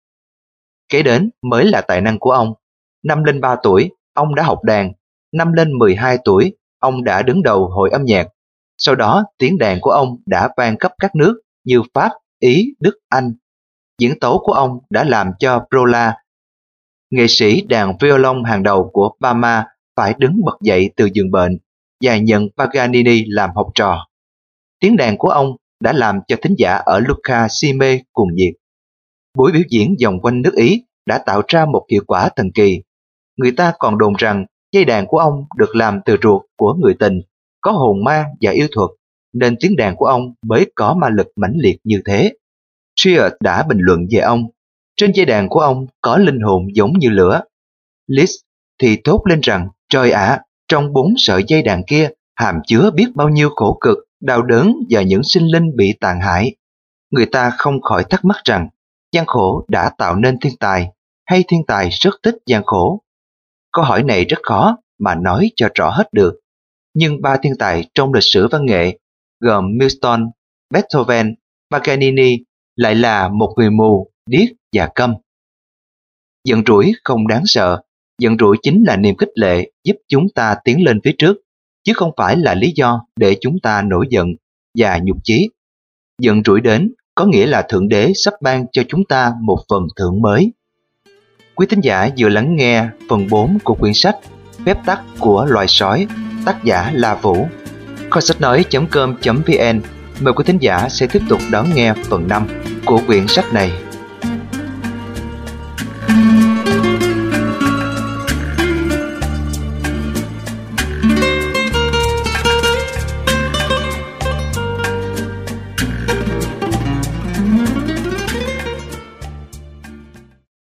Kế đến mới là tài năng của ông. Năm lên ba tuổi, ông đã học đàn. Năm lên mười hai tuổi, ông đã đứng đầu hội âm nhạc. Sau đó, tiếng đàn của ông đã vang khắp các nước như Pháp, Ý, Đức, Anh. Diễn tấu của ông đã làm cho Brola, nghệ sĩ đàn violon hàng đầu của Parma, phải đứng bật dậy từ giường bệnh và nhận Paganini làm học trò. Tiếng đàn của ông đã làm cho thính giả ở Lucca si mê cuồng nhiệt. Buổi biểu diễn vòng quanh nước Ý đã tạo ra một hiệu quả thần kỳ. Người ta còn đồn rằng dây đàn của ông được làm từ ruột của người tình, có hồn ma và yêu thuật, nên tiếng đàn của ông mới có ma lực mãnh liệt như thế. Trier đã bình luận về ông: trên dây đàn của ông có linh hồn giống như lửa. Liszt thì thốt lên rằng trời ạ, trong bốn sợi dây đàn kia hàm chứa biết bao nhiêu khổ cực, đau đớn và những sinh linh bị tàn hại. Người ta không khỏi thắc mắc rằng gian khổ đã tạo nên thiên tài, hay thiên tài rất thích gian khổ? Câu hỏi này rất khó mà nói cho rõ hết được. Nhưng ba thiên tài trong lịch sử văn nghệ gồm Milton, Beethoven, Paganini lại là một người mù, điếc và câm. Giận rủi không đáng sợ, giận rủi chính là niềm khích lệ giúp chúng ta tiến lên phía trước, chứ không phải là lý do để chúng ta nổi giận và nhục chí. Giận rủi đến có nghĩa là Thượng Đế sắp ban cho chúng ta một phần thưởng mới. Quý thính giả vừa lắng nghe phần bốn của quyển sách Phép tắc của loài sói, tác giả La Vũ. Kho sách nói chấm com chấm vn mời quý thính giả sẽ tiếp tục đón nghe phần năm của quyển sách này.